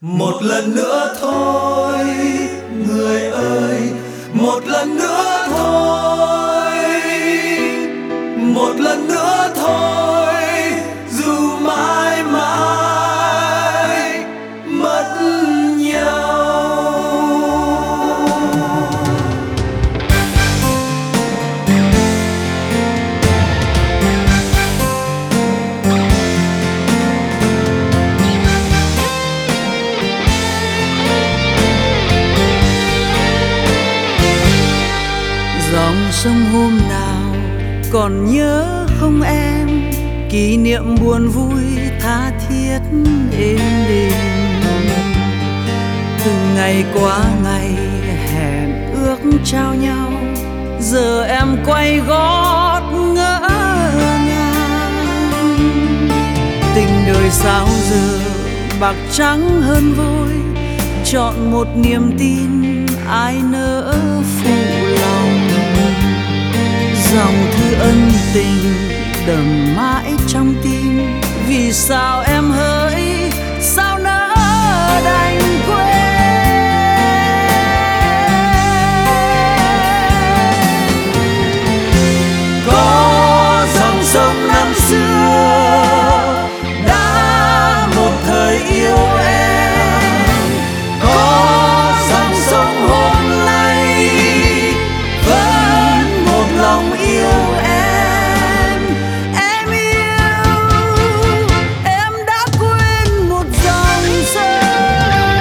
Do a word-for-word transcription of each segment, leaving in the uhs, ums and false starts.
Một lần nữa thôi, người ơi, một lần nữa thôi, một lần nữa thôi, dù mãi mãi mất nhau. Dòng sông hôm nào còn nhớ không em, kỷ niệm buồn vui tha thiết êm đềm. Từng ngày qua ngày hẹn ước trao nhau, giờ em quay gót ngỡ ngàng. Tình đời sao giờ bạc trắng hơn vôi, chọn một niềm tin ai nỡ phụ lòng. Dòng thư ân tình đậm mãi trong tim, vì sao em hỡi, sao nỡ đành quên. Có dòng sông năm xưa đã một thời yêu em, có dòng sông hôm nay vẫn một lòng yêu em. Em yêu, em đã quên một dòng sông.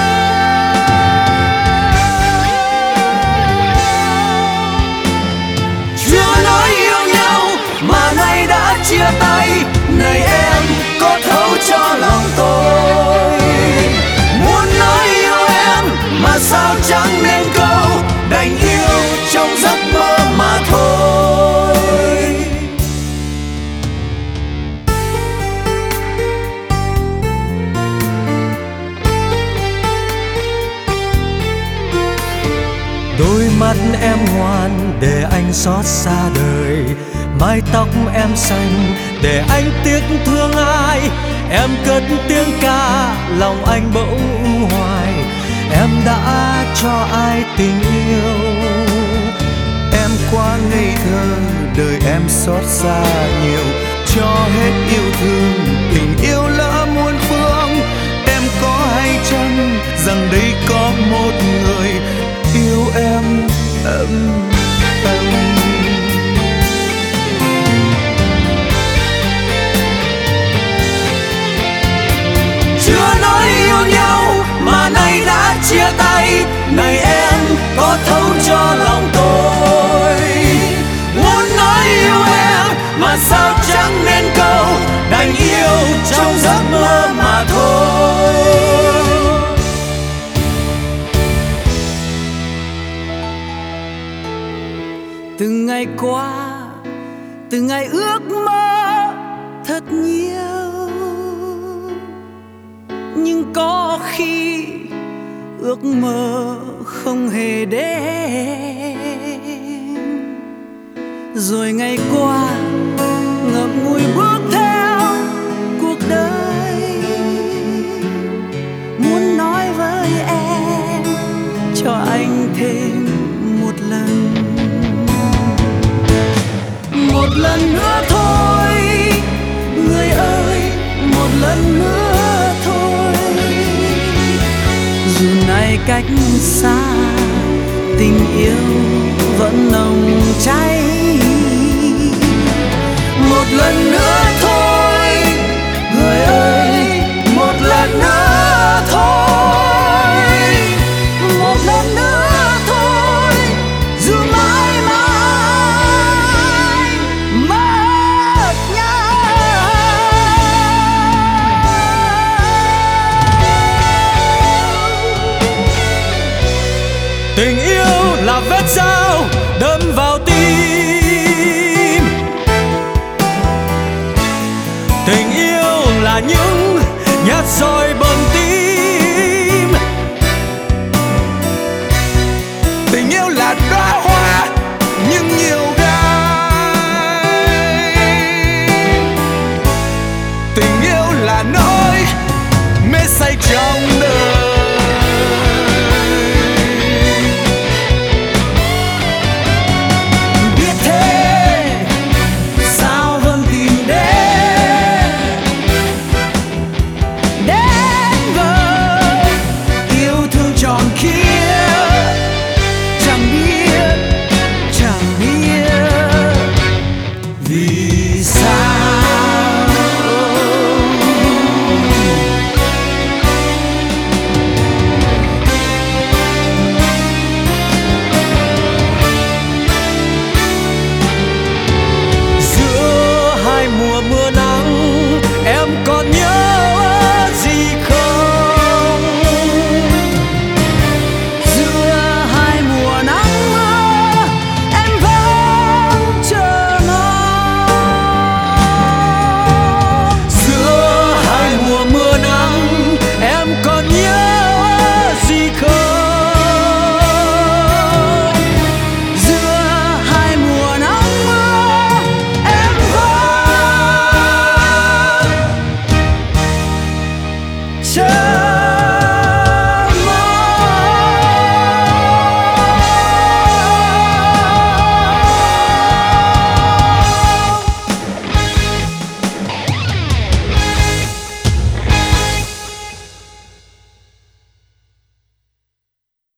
Chưa nói yêu nhau mà nay đã chia tay, này em có thấu cho lòng tôi. Muốn nói yêu em mà sao chẳng nên câu, đành yêu trong giấc mơ mà thôi. Đôi mắt em ngoan để anh xót xa đời, mái tóc em xanh để anh tiếc thương ai. Em cất tiếng ca lòng anh bỗng u hoài, em đã cho ai tình yêu. Em quá ngây thơ đời em xót xa nhiều, cho hết yêu thương tình yêu lỡ muôn phương. Em có hay chăng rằng đây có một người yêu em ấm tâm. Chưa nói yêu nhau mà nay đã chia tay, này em có thấu cho lòng tôi. Muốn nói yêu em mà sao chẳng nên câu, đành yêu trong giấc mơ mà thôi. Từng ngày qua, từng ngày ước mơ thật nhiều, nhưng có khi ước mơ không hề đến. Rồi ngày qua ngậm ngùi bước theo cuộc đời, muốn nói với em cho anh thêm một lần. Một lần nữa thôi, người ơi, một lần nữa thôi. Dù nay cách xa, tình yêu vẫn nồng cháy. Một lần nữa thôi, người ơi, một lần nữa thôi, một lần nữa thôi, dù mãi mãi mất nhau. Tình yêu là vết dao đâm vào tim, tình yêu là những nhát roi bầm tim. Tình yêu là đóa hoa nhưng nhiều gai, tình yêu là nỗi mê say trong